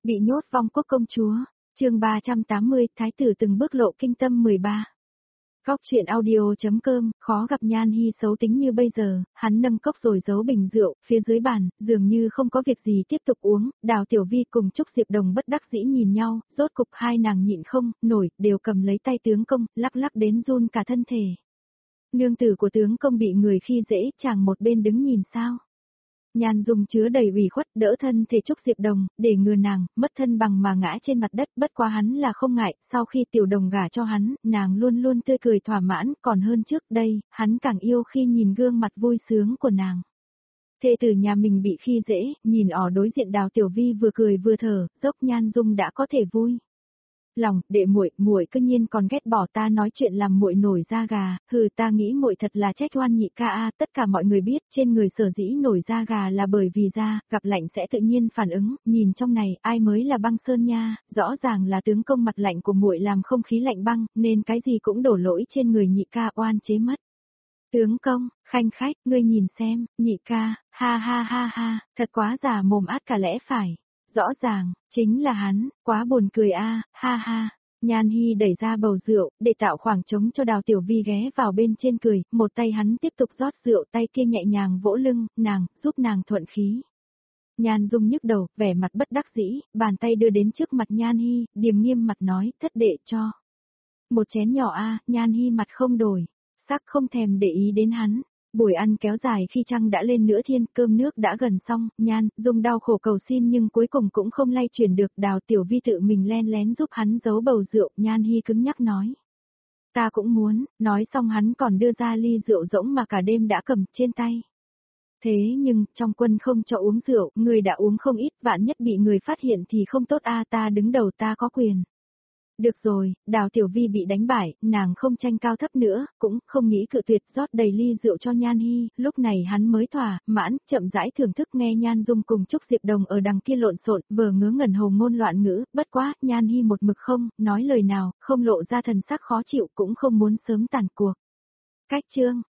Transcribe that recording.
Bị nhốt vong quốc công chúa, chương 380, Thái tử từng bước lộ kinh tâm 13. Góc chuyện audio.com, khó gặp Nhan Hi xấu tính như bây giờ, hắn nâng cốc rồi giấu bình rượu, phía dưới bàn, dường như không có việc gì tiếp tục uống, Đào Tiểu Vi cùng Trúc Diệp Đồng bất đắc dĩ nhìn nhau, rốt cục hai nàng nhịn không, nổi, đều cầm lấy tay tướng công, lắc lắc đến run cả thân thể. Nương tử của tướng công bị người khi dễ, chàng một bên đứng nhìn sao. Nhan Dung chứa đầy ủy khuất đỡ thân thể Trúc Diệp Đồng, để ngừa nàng, mất thân bằng mà ngã trên mặt đất, bất quá hắn là không ngại, sau khi Tiểu Đồng gả cho hắn, nàng luôn luôn tươi cười thỏa mãn, còn hơn trước đây, hắn càng yêu khi nhìn gương mặt vui sướng của nàng. Thê tử nhà mình bị khi dễ, nhìn ở đối diện Đào Tiểu Vi vừa cười vừa thở, dốc Nhan Dung đã có thể vui. Lòng, đệ muội cơ nhiên còn ghét bỏ ta nói chuyện làm muội nổi da gà, hừ ta nghĩ muội thật là trách oan nhị ca a, tất cả mọi người biết, trên người sở dĩ nổi da gà là bởi vì da, gặp lạnh sẽ tự nhiên phản ứng, nhìn trong này, ai mới là băng sơn nha, rõ ràng là tướng công mặt lạnh của muội làm không khí lạnh băng, nên cái gì cũng đổ lỗi trên người nhị ca oan chế mất. Tướng công, khanh khách, ngươi nhìn xem, nhị ca, ha ha ha ha, thật quá giả mồm át cả lẽ phải. Rõ ràng, chính là hắn, quá buồn cười a, ha ha. Nhan Hi đẩy ra bầu rượu, để tạo khoảng trống cho Đào Tiểu Vi ghé vào bên trên cười, một tay hắn tiếp tục rót rượu, tay kia nhẹ nhàng vỗ lưng, nàng, giúp nàng thuận khí. Nhan Dung nhức đầu, vẻ mặt bất đắc dĩ, bàn tay đưa đến trước mặt Nhan Hi, điềm nghiêm mặt nói, thất đệ cho. Một chén nhỏ a, Nhan Hi mặt không đổi, sắc không thèm để ý đến hắn. Buổi ăn kéo dài khi trăng đã lên nửa thiên, cơm nước đã gần xong, Nhan Dung đau khổ cầu xin nhưng cuối cùng cũng không lay chuyển được, Đào Tiểu Vi tự mình len lén giúp hắn giấu bầu rượu, Nhan Hi cứng nhắc nói. Ta cũng muốn, nói xong hắn còn đưa ra ly rượu rỗng mà cả đêm đã cầm trên tay. Thế nhưng, trong quân không cho uống rượu, người đã uống không ít, vạn nhất bị người phát hiện thì không tốt a, ta đứng đầu ta có quyền. Được rồi, Đào Tiểu Vi bị đánh bại, nàng không tranh cao thấp nữa, cũng không nghĩ cự tuyệt, rót đầy ly rượu cho Nhan Hi, lúc này hắn mới thỏa mãn, chậm rãi thưởng thức nghe Nhan Dung cùng Trúc Diệp Đồng ở đằng kia lộn xộn, vờ ngớ ngẩn hồ ngôn loạn ngữ, bất quá, Nhan Hi một mực không nói lời nào, không lộ ra thần sắc khó chịu, cũng không muốn sớm tàn cuộc. Cách chương